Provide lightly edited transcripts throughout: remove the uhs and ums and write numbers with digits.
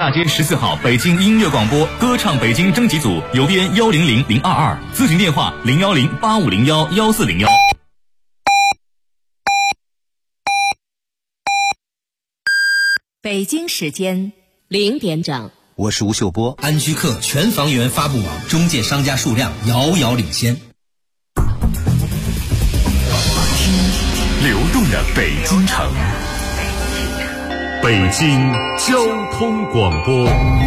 大街14号北京音乐广播歌唱北京征集组，邮编100022，咨询电话01085011401。 北京时间0点整， 我是吴秀波。 安居客全房源发布网中介商家数量遥遥领先。 流动的北京城，北京交通广播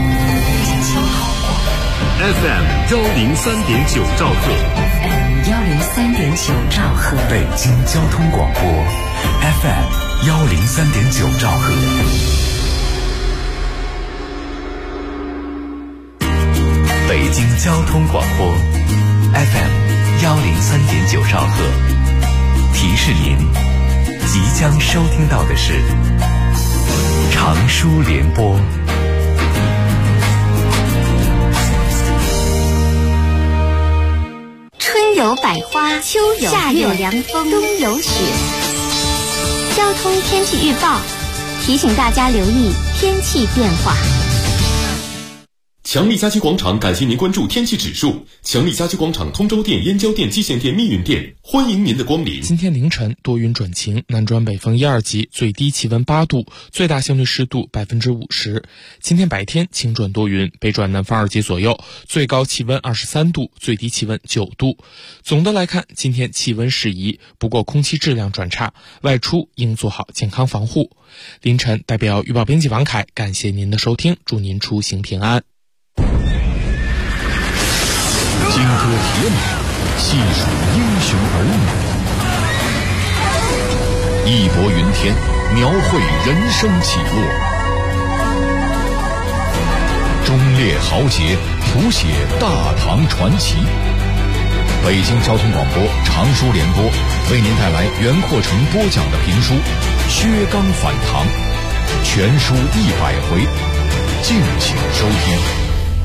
FM 103.9兆赫 103.9兆赫， 北京交通广播 FM 103.9兆赫。北京交通广播 FM 103.9兆赫，提示您即将收听到的是长舒联播。 春有百花，秋有夏有凉风，冬有雪。交通天气预报提醒大家留意天气变化。 强力家居广场感谢您关注天气指数。强力家居广场通州店、燕郊店、蓟县店、密云店，欢迎您的光临。 今天凌晨多云转晴，南转北风1、2级，最低气温8度，最大相对湿度50%。今天白天晴转多云，北转南风2级左右，最高气温23度，最低气温9度。总的来看，今天气温适宜，不过空气质量转差，外出应做好健康防护。凌晨代表预报编辑王凯感谢您的收听，祝您出行平安。 金戈铁马，细数英雄儿女，义薄云天，描绘人生起落，忠烈豪杰，谱写大唐传奇。北京交通广播长舒联播为您带来袁阔成播讲的评书《薛刚反唐》，全书100回，敬请收听。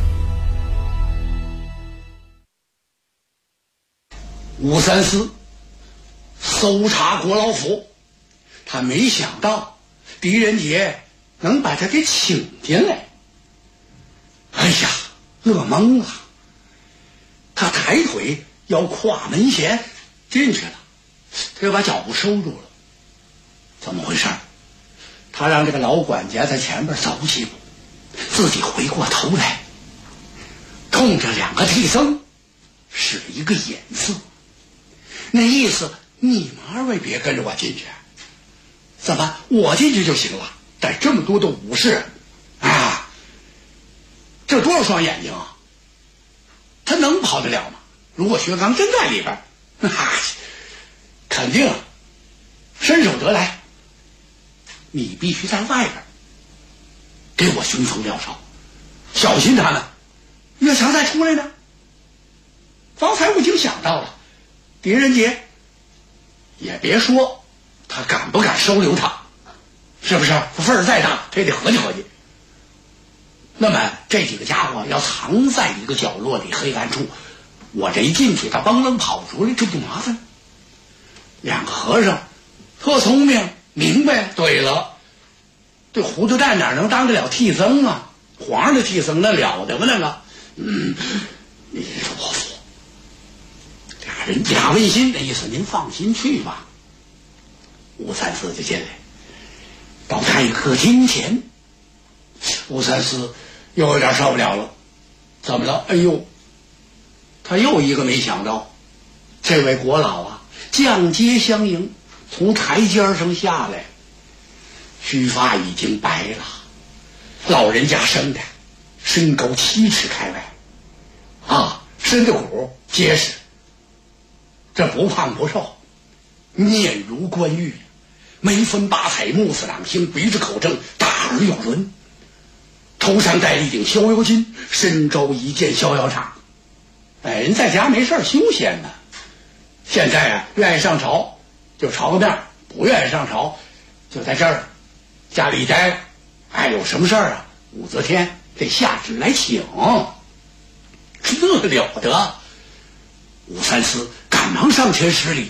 吴三思搜查国老府，他没想到狄仁杰能把他给请进来。哎呀，乐懵了。他抬腿要跨门前进去了，他又把脚步收住了。怎么回事？他让这个老管家在前边走几步，自己回过头来，冲着2个替僧使了一个眼色。那意思，你们2位别跟着我进去，怎么我进去就行了？但这么多的武士啊，这多少双眼睛啊，他能跑得了吗？如果薛刚真在里边，肯定伸手得来。你必须在外边给我凶风料哨，小心他们越墙再出来呢。方才我已经想到了，狄仁杰也别说他敢不敢收留他，是不是？份儿再大他也得合计合计。那么这几个家伙要藏在一个角落里黑暗处，我这一进去他嘣楞跑出来，这不麻烦。2个和尚特聪明明白。对了，这糊涂蛋哪能当得了替僧啊？皇上的替僧那了得吗？那个你说我服。俩人假问心的意思，您放心去吧。吴三思就进来，到太客厅前，吴三思又有点受不了了。怎么了？哎呦，他又一个没想到，这位国老啊，降阶相迎，从台阶上下来，须发已经白了，老人家生的，身高7尺开外，身子骨结实，这不胖不瘦，面如冠玉，眉分八彩，目似朗星，鼻子口正，大耳有轮，头上戴了一顶逍遥巾，身着一件逍遥裳。人在家没事休闲呢，现在愿意上朝就朝个面，不愿意上朝就在这儿家里待。有什么事儿啊，武则天得下旨来请，这了得。吴三思赶忙上前施礼。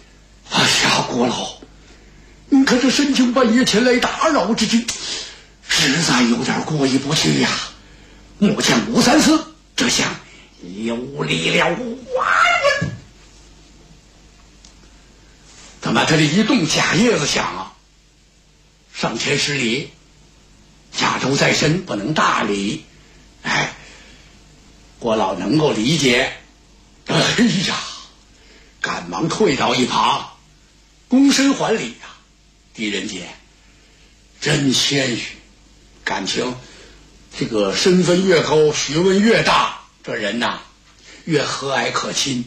国老，您可这深情半夜前来打扰之际， 实在有点过意不去呀。末将吴三思这下有理了啊！怎么他这一动假叶子响啊？上前施礼，家州在身，不能大礼。哎，郭老能够理解。哎呀，赶忙退到一旁，躬身还礼呀。狄仁杰真谦虚，感情这个身份越高，学问越大，这人呐越和蔼可亲。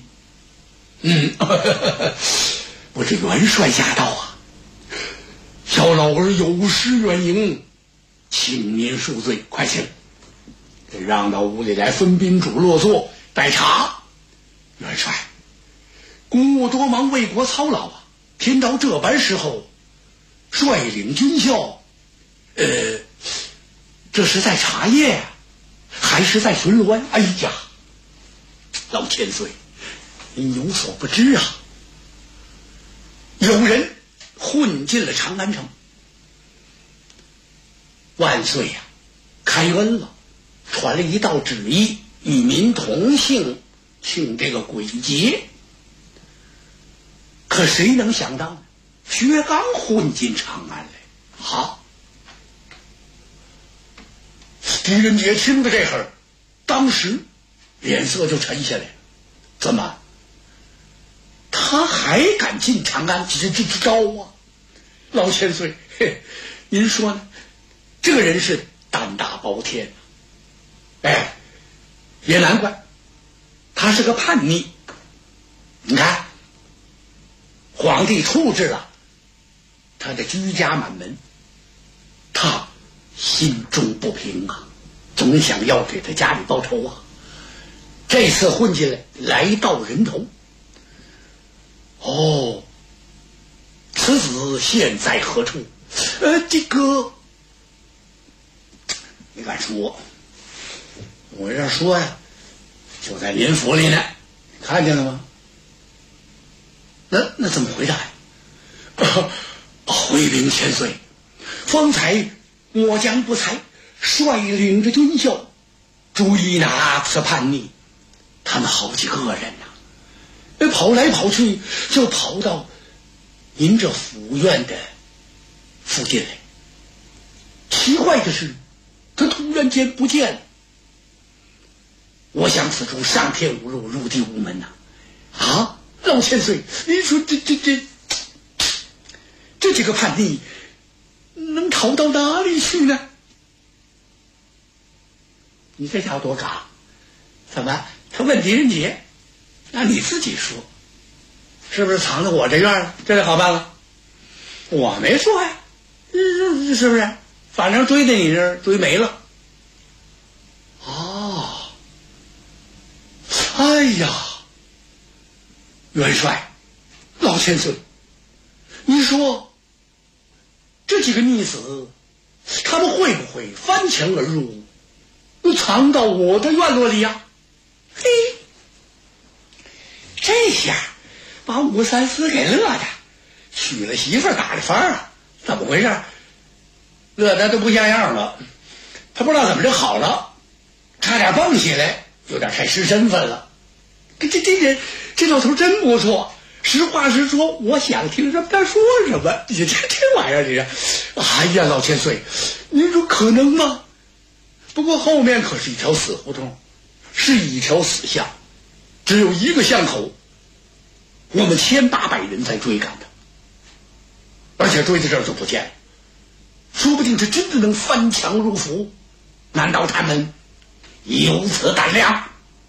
我这元帅驾到啊，小老儿有失远迎，请您恕罪，快请。让到屋里来，分宾主落座待茶。元帅，公务多忙，为国操劳啊，天到这般时候，率领军校，这是在茶叶啊，还是在巡逻呀？哎呀，老千岁，您有所不知啊，有人混进了长安城。万岁呀，开恩了，传了一道旨意，与民同庆这个鬼节。可谁能想到呢？薛刚混进长安来。好，狄仁杰听着这会儿，当时脸色就沉下来了。怎么？他还敢进长安？这招啊！老千岁，您说呢？这个人是胆大包天。哎，也难怪，他是个叛逆。你看，皇帝处置了他的居家满门，他心中不平啊，总想要给他家里报仇啊。这次混进来，来到人头。哦，此子现在何处？这个没敢说。我这说呀，就在您府里呢，看见了吗？那怎么回答呀？回禀千岁，方才末将不才，率领着军校追拿此叛逆，他们好几个人呐，跑来跑去，就跑到您这府院的附近来。奇怪的是，他突然间不见了。我想此处上天无路，入地无门呐！啊，老千岁，您说这几个叛逆能逃到哪里去呢？你这家伙多嘎！怎么？他问狄仁杰，那你自己说，是不是藏在我这院了？这就好办了。我没说呀，是不是？反正追在你这儿，追没了。哎呀，元帅，老千岁，你说这几个逆子，他们会不会翻墙而入，藏到我的院落里呀？嘿，这下把武三思给乐的，娶了媳妇儿打了幡儿啊！怎么回事？乐得都不像样了，他不知道怎么就好了，差点蹦起来，有点太失身份了。这老头真不错，实话实说，我想听什么他说什么。这玩意儿，这是，哎呀，老千岁，您说可能吗？不过后面可是一条死胡同，是一条死巷，只有一个巷口，我们1800人在追赶他，而且追到这儿就不见了，说不定他真的能翻墙入府。难道他们有此胆量？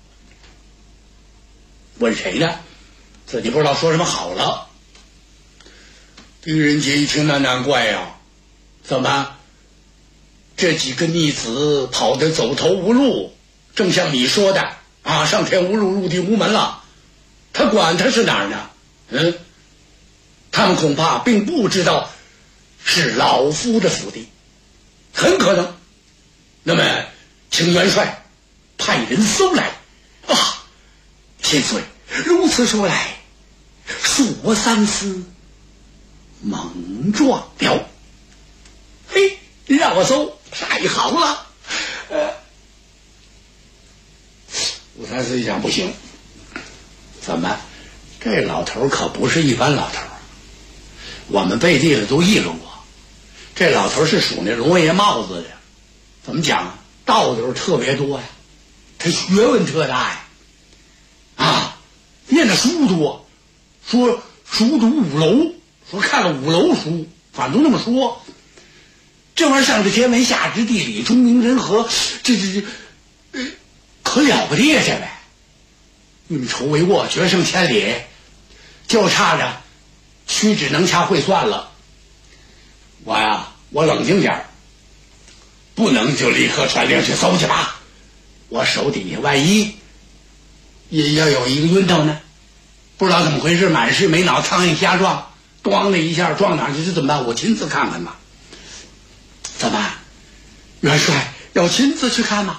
问谁呢？自己不知道说什么好了。狄仁杰一听，那难怪呀，怎么这几个逆子跑得走投无路，正像你说的啊，上天无路，入地无门了，他管他是哪儿呢？他们恐怕并不知道是老夫的府邸，很可能。那么请元帅派人搜来啊！千岁，如此说来，恕我三思莽撞了。嘿，让我搜， 太好了。武三思一想，不行，怎么？这老头可不是一般老头，我们背地里都议论过，这老头是属那龙爷帽子的，怎么讲？道理特别多呀，他学问特大呀，啊，念的书多，说熟读五楼，说看了5楼书，反正都那么说。这玩意儿上知天文下知地理，中明人和，这可了不得这呗。运筹帷幄，决胜千里，就差着屈指能掐会算了。我冷静点，不能就立刻传令去搜去吧。我手底下万一也要有一个晕头呢，不知道怎么回事，满是没脑苍蝇瞎撞，咣的一下撞哪去，这怎么办？我亲自看看吧。怎么，元帅要亲自去看吗？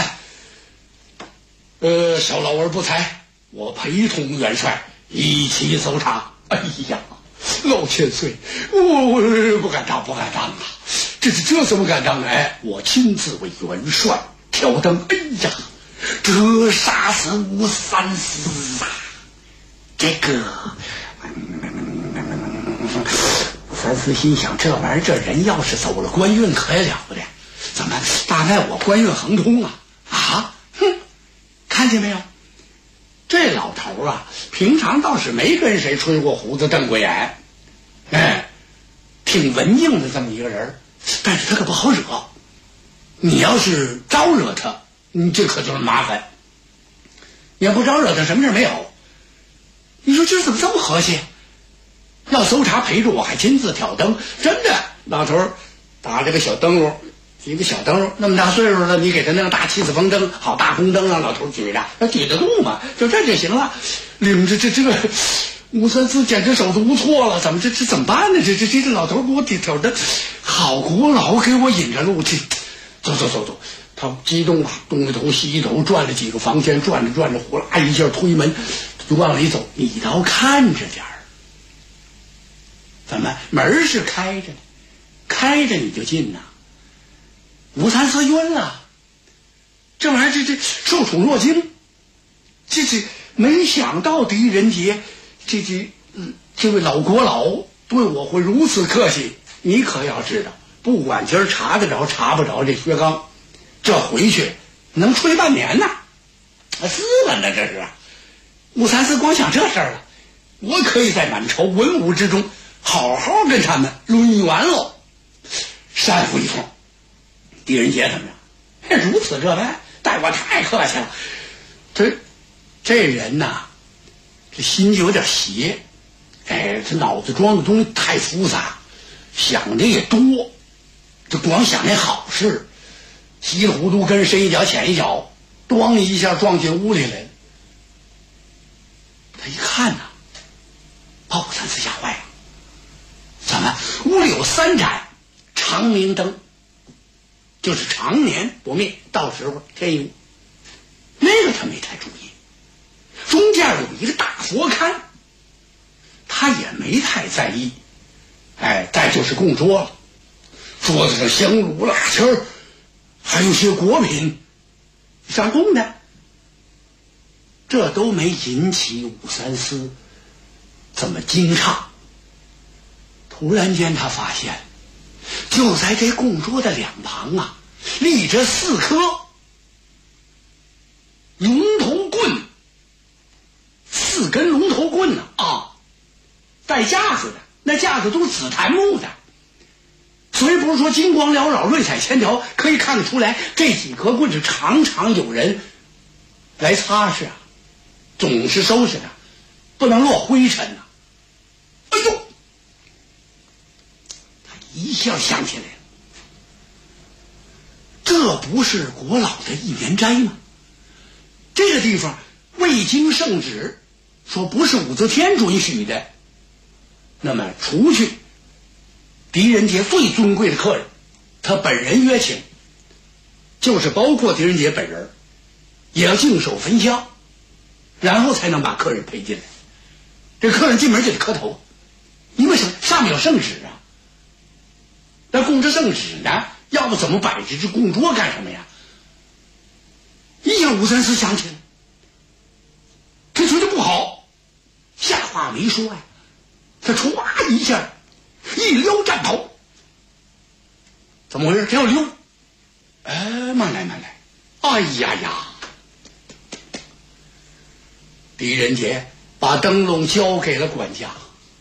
小老儿不才，我陪同元帅一起搜查。哎呀，老千岁，我不敢当啊！这怎么敢当？我亲自为元帅挑灯。哎呀，这杀死武三思啊！这个武三思心想，这玩意儿，这人要是走了官运，可也了不得。怎么，大概我官运亨通啊？看见没有？这老头啊，平常倒是没跟谁吹过胡子瞪过眼，挺文静的这么一个人，但是他可不好惹。你要是招惹他，你这可就是麻烦。你要不招惹他，什么事没有。你说这怎么这么和谐？要搜查陪着我，还亲自挑灯，真的。老头打这个小灯笼，一个小灯笼，那么大岁数了，你给他那个大气死风灯，好大红灯让老头举着，他举得动吗？就这就行了。领着这个武三思简直手足无措了，怎么这怎么办呢？这老头给我挑灯，好古老给我引着路去。走，他激动啊，东一头西一头转了几个房间，转着呼啦一下推门就往里走。你倒看着点儿，怎么门是开着的，开着你就进呐。武三思晕了，这玩意儿这受宠若惊，这没想到狄仁杰这位老国老对我会如此客气。你可要知道，不管今儿查得着查不着，这薛刚这回去能吹半年呢，死了呢这是。武三思光想这事儿了，我可以在满朝文武之中好好跟他们抡一完喽，煽服一通。狄仁杰怎么样？如此这般，待我太客气了。这人呐，这心就有点邪，这脑子装的东西太复杂，想的也多，就光想那好事，稀里糊涂跟深一脚浅一脚，咣一下撞进屋里来了。他一看呐，把武三思吓坏了。怎么？屋里有3盏长明灯，就是常年不灭，到时候添油。那个他没太注意，中间有一个大佛龛，他也没太在意。再就是供桌了，桌子上香炉蜡签，还有些果品上供的，这都没引起武三思这么惊诧。突然间他发现，就在这供桌的两旁啊，立着4颗龙头棍，4根龙头棍呢带架子的，那架子都是紫檀木的，所以不是说金光缭绕瑞彩千条，可以看得出来这几颗棍子常常有人来擦拭啊，总是收拾的，不能落灰尘啊。哎呦，他一下想起来了，这不是国老的一年斋吗？这个地方未经圣旨，说不是武则天准许的，那么除去狄仁杰最尊贵的客人，他本人约请，就是包括狄仁杰本人，也要净手焚香，然后才能把客人陪进来。这客人进门就得磕头，因为什么？上面有圣旨啊。那供着圣旨呢， 要不怎么摆这供桌干什么呀？一下武三思想起来，这觉得不好，下话没说呀，他歘一下一撩战袍，怎么回事？他要溜，慢来，哎呀呀！狄仁杰把灯笼交给了管家。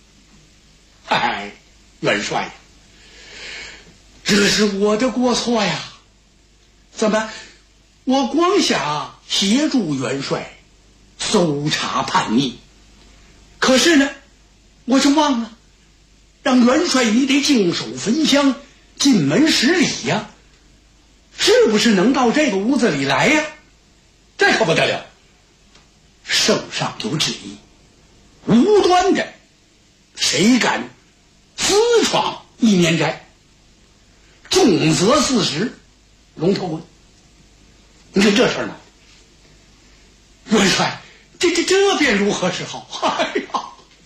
元帅，这是我的过错呀！怎么，我光想协助元帅搜查叛逆，可是呢，我就忘了让元帅你得净手焚香，进门施礼呀，是不是能到这个屋子里来呀？这可不得了，圣上有旨意，无端的谁敢私闯一年斋，重则40，龙头棍。你看这事儿呢，元帅，这便如何是好？哎呀，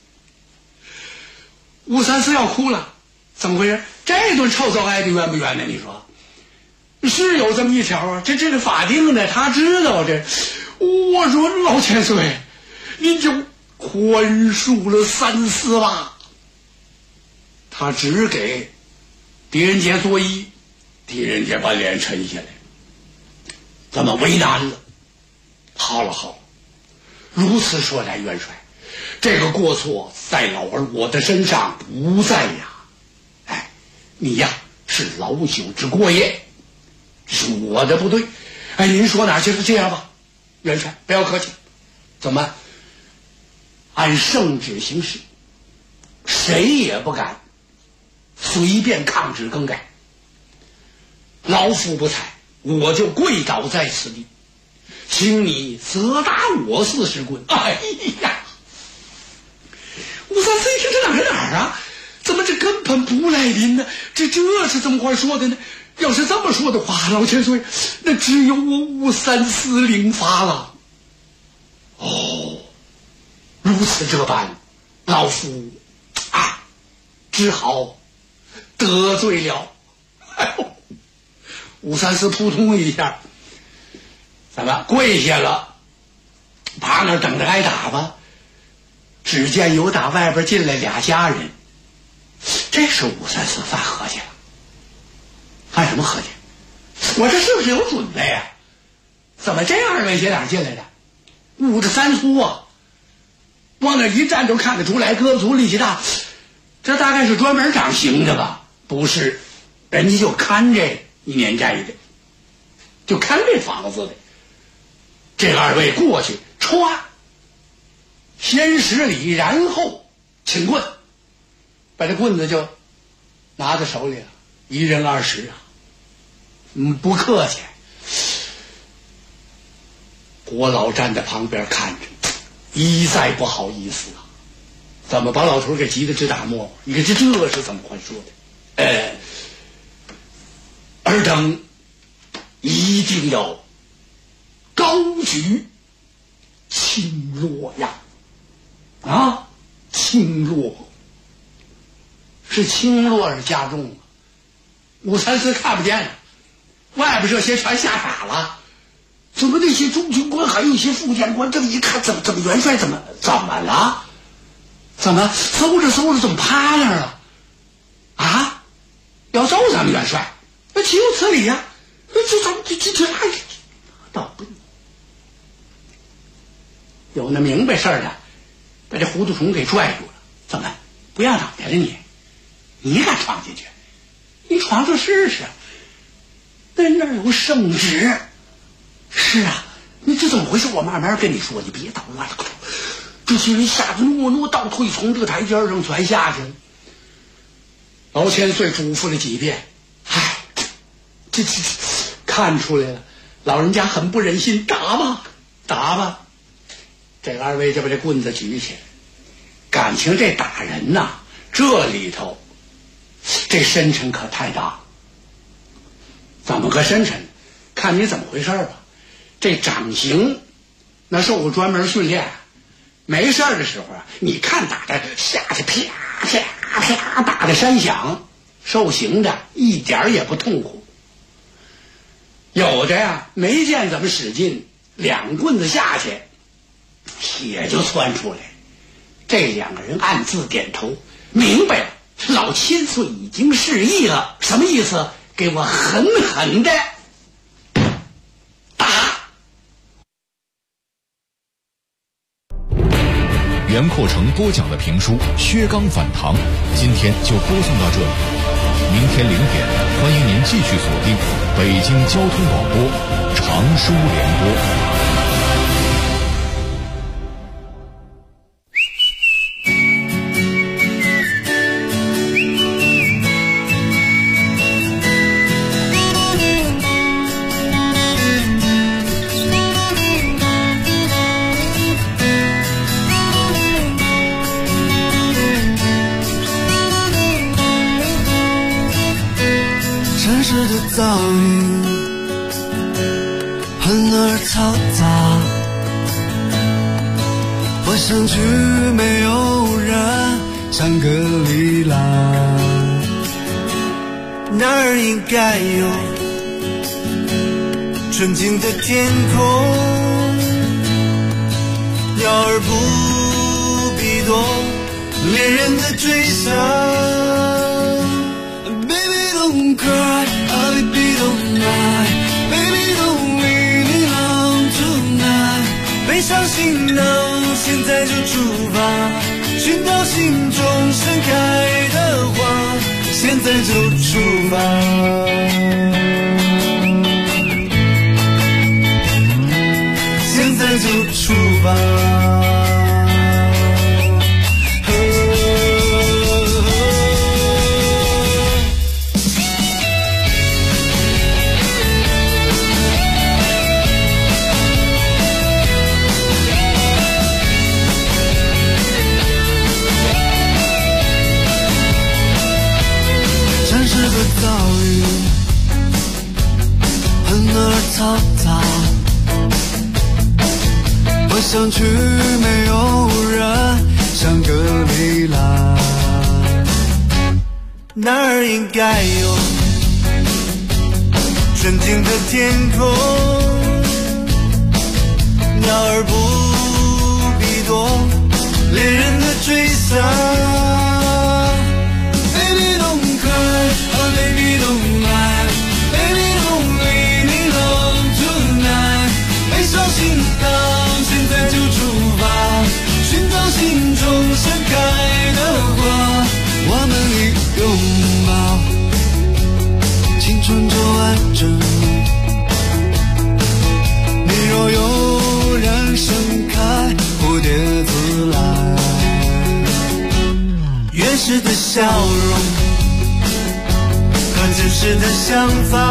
武三思要哭了，怎么回事？这顿臭揍挨的冤不冤呢？你说是有这么一条啊？这是法定的，他知道这。我说老千岁，您就宽恕了三思吧。他只给狄仁杰作揖，狄仁杰把脸沉下来，怎么为难了？好了，如此说来，元帅，这个过错在老儿我的身上不在呀。你呀是老朽之过也，是我的不对。您说哪就是这样吧，元帅不要客气。怎么？按圣旨行事，谁也不敢随便抗旨更改。老夫不才，我就跪倒在此地，请你责打我40棍。哎呀，武三思一听这哪儿啊？怎么这根本不赖您呢？这是怎么话说的呢？要是这么说的话，老千岁，那只有我武三思领罚了。如此这般，老夫只好得罪了。武三思扑通一下，怎么跪下了，趴那等着挨打吧。只见有打外边进来俩家人，这时武三思犯合计了。犯什么合计？我这是不是有准备啊？怎么这2位姐哪进来的？捂着3粗啊，往那一站就看得出来，胳膊粗力气大，这大概是专门掌刑的吧？不是，人家就看这一年斋的，就看这房子的。这2位过去，歘，先施礼，然后请棍，把这棍子就拿在手里了，1人20啊。不客气。郭老站在旁边看着，一再不好意思啊，怎么把老头给急得直打沫沫？你看这是怎么话说的？尔等一定要高举青落呀！青落是青落是加重了，武三思看不见了。外边这些全吓傻了，怎么那些中军官还有一些副将官，这么一看，怎么元帅怎么了？怎么搜着怎么趴那儿了？要揍咱们元帅，那岂有此理呀？这倒不有那明白事儿的，把这糊涂虫给拽住了。怎么不让打开了你敢闯进去？你闯出试试。那儿有圣旨。是啊，你这怎么回事？我慢慢跟你说，你别捣乱了。这些人吓得诺倒退，从这个台阶上全下去了。老千岁嘱咐了几遍，这看出来了，老人家很不忍心，打吧。这2位就把这棍子举起来，感情这打人呐，这里头这深沉可太大了。怎么个深沉？看你怎么回事吧。这掌刑那受过专门训练，没事的时候啊，你看打的下去啪啪啪打的山响，受刑的一点也不痛苦。 有的呀没见怎么使劲，两棍子下去，血就窜出来。这两个人暗自点头，明白了，老千岁已经示意了，什么意思？给我狠狠的打！ 袁阔成播讲的评书《薛刚反唐》，今天就播送到这里。明天0点，欢迎您继续锁定北京交通广播长书联播。 噪音很而嘈杂，我想去没有人香格里拉，那儿应该有纯净的天空，鸟儿不必多恋人的追想。Don't cry, oh baby don't lie, baby don't leave me alone tonight。 背上行囊，现在就出发，寻找心中盛开的花，现在就出发，现在就出发。噪音很而嘈杂，我想去没有人香格里拉，那儿应该有纯净的天空，鸟儿不必多恋人的追想。Baby don't lie, baby don't leave me alone tonight。 背上行囊，现在就出发，寻找心中盛开的花，我们一拥抱，青春就完整。你若有人盛开，蝴蝶自来，原始的笑容。真实的想法，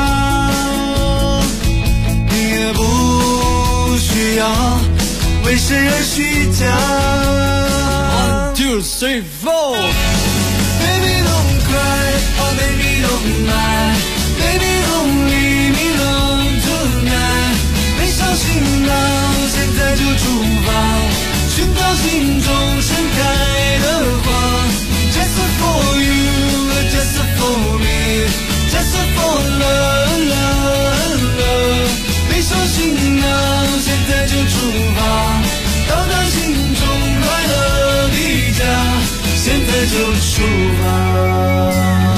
你也不需要为谁而虚假。1, 2, 3, 4 Baby don't cry, oh baby don't lie, baby don't leave me alone tonight。 背上行囊，现在就出发，寻找心中盛开的花。Just for you, just for me，Just for love, love, love。 背上行囊，现在就出发，到达心中快乐的家，现在就出发，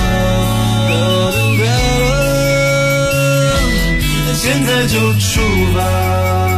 现在就出发。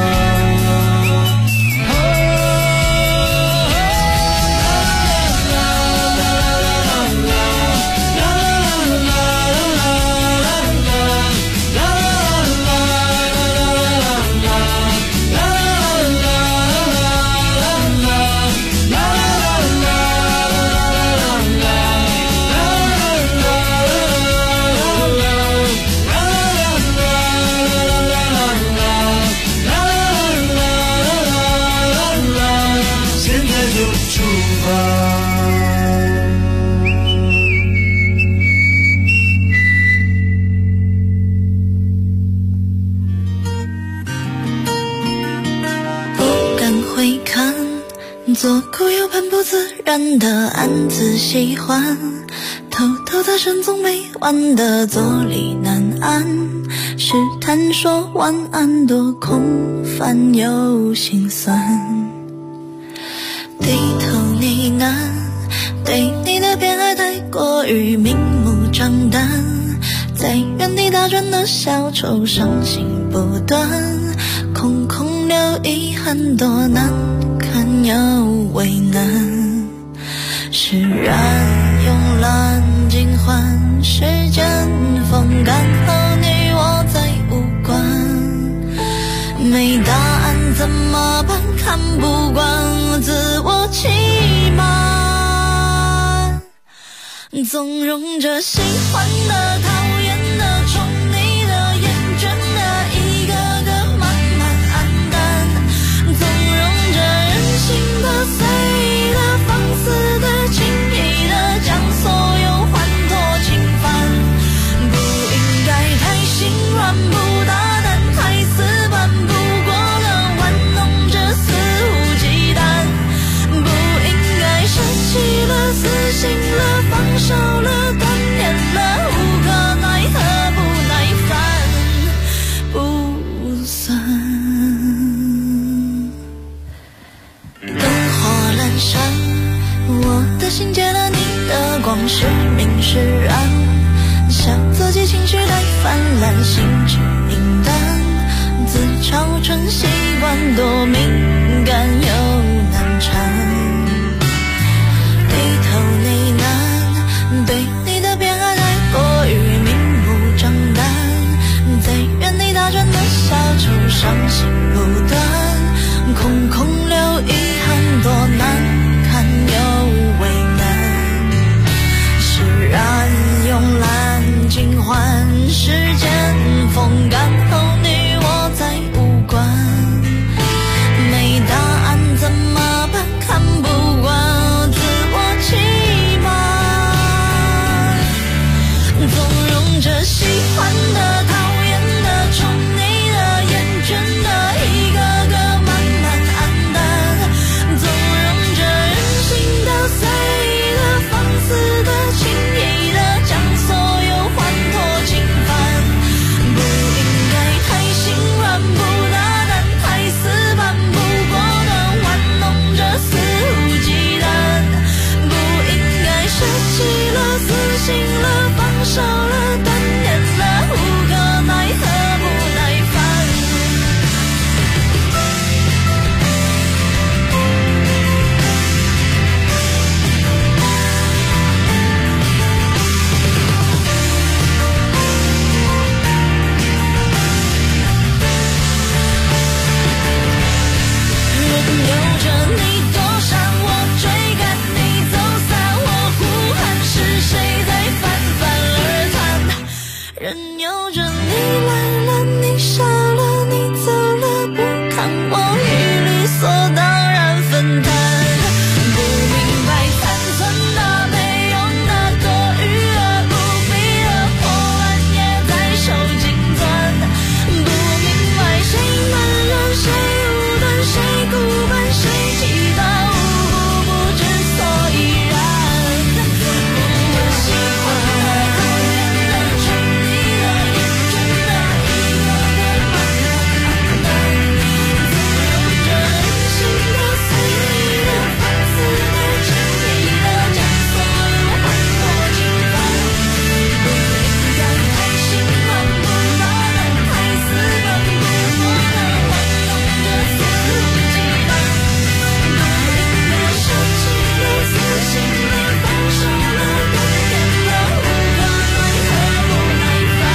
左顾右盼不自然的暗自喜欢，偷偷的深总没完的坐立难岸，试探说晚安，多空泛又心酸。低头呢喃，对你的偏爱太过于明目张胆，在原地打转的小丑伤心不断，空空留遗憾，多难堪又为难。释然用蓝尽换时间风干后，你我再无关。没答案怎么办？看不惯自我欺瞒，纵容着喜欢的、讨厌的、宠你的、厌倦的，一个个慢慢黯淡，纵容着任性的、随意的、放肆的、轻易的，将所有欢脱侵犯。不应该太心软，不大胆，太死板，不过了玩弄着肆无忌惮。不应该舍弃了、死心了、放手了、断念了，无可奈何，不耐烦，不算。灯火阑珊，我的心借了你的光，是明是暗，笑自己情绪太泛滥，心绪平淡，自嘲成习惯，多敏感又难缠。低头呢喃，对你的偏爱太过于明目张胆，在原地打转的小丑伤心不断，空空留遗憾，多难堪又为难。释然用蓝尽换时间风干后，你我再无关。没答案怎么办？看不惯自我欺瞒，纵容着喜欢的、讨厌的、宠你的、厌倦的，一个个慢慢黯淡，纵容着任性的、随意的、放肆的、轻易的，将所有欢脱侵犯。不应该太心软，不大胆，太死板，不过的玩弄着肆无忌惮。不应该舍弃了、死心了、放手了、断念了，无可奈何，不耐烦。任由着你躲闪，我追赶你走散，我呼喊是谁在泛泛而谈。任由着你来了，你笑了，你走了，不看我与理所当然分担。不明白残存的、没用的、多余的、不必的破烂也在手紧攥。不明白谁慢热，谁武断，谁孤本，谁记得无故不知所以然。我喜欢的、讨厌的、宠你的、厌倦的，一个个慢慢黯淡，纵容着任性的、随意的、放肆的、轻易的，将所有欢脱侵犯。不应该太心软，不大胆，太死板，不过的玩弄着肆无忌惮。不应该舍弃了、死心了、放手了、断念了，无可奈何，不耐烦。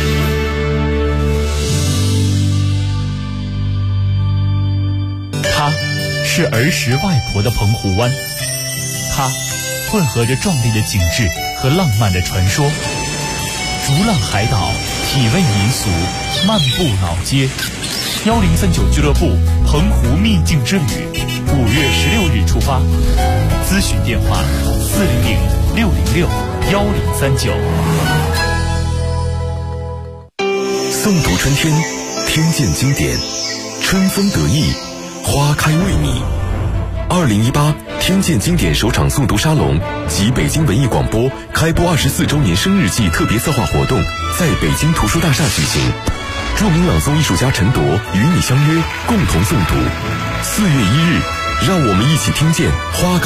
它是儿时外婆的澎湖湾，它混合着壮丽的景致和浪漫的传说。逐浪海岛，体味民俗，漫步老街。1039俱乐部澎湖秘境之旅，5月16日出发。咨询电话400-606-1039。 诵读春天，听见经典，春风得意，花开为你。2018 听见经典首场诵读沙龙及北京文艺广播开播24周年生日季特别策划活动在北京图书大厦举行。著名朗诵艺术家陈铎与你相约，共同诵读。4月1日，让我们一起听见花开